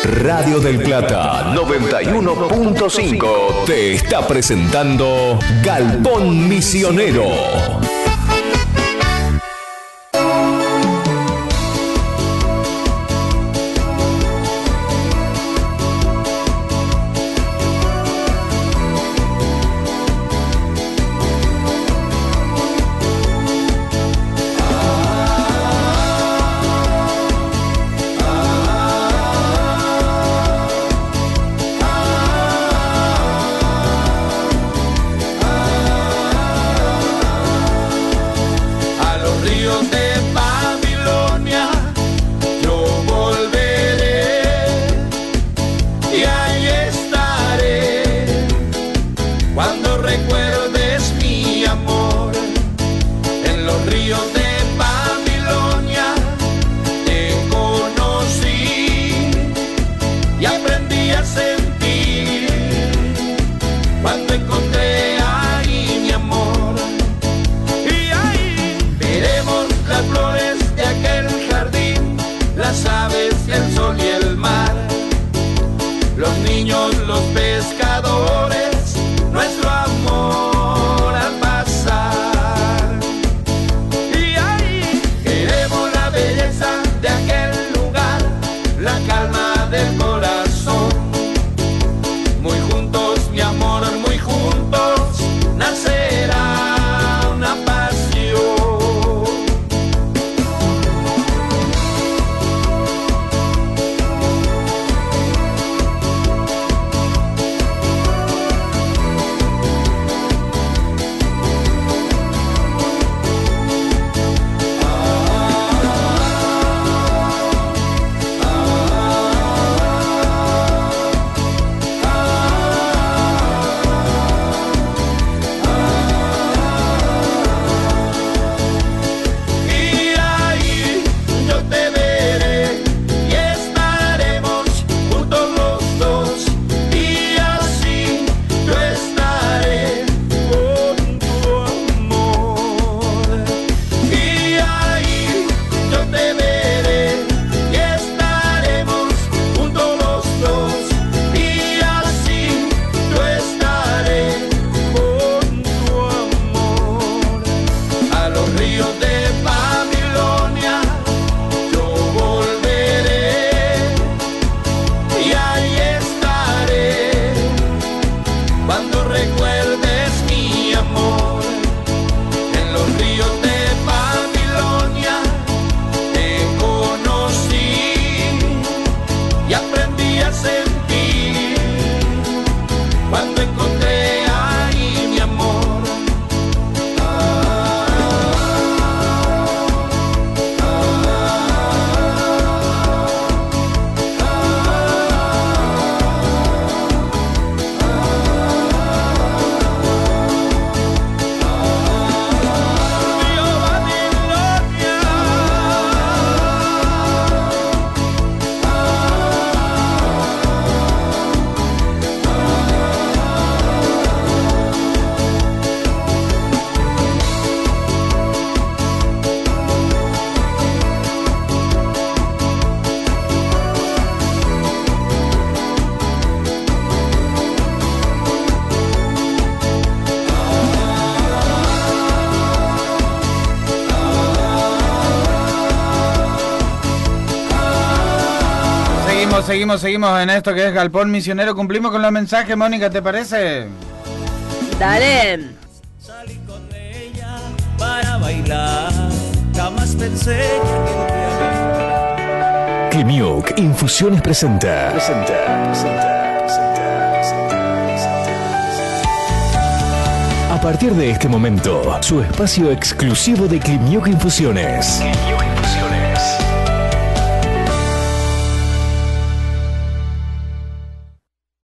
Radio del Plata 91.5 te está presentando Galpón Misionero. Seguimos en esto que es Galpón Misionero. Cumplimos con los mensajes, Mónica, ¿te parece? Dale. Salí con ella para bailar, jamás pensé que Climiuc Infusiones presenta. A partir de este momento, su espacio exclusivo de Climiuc Infusiones.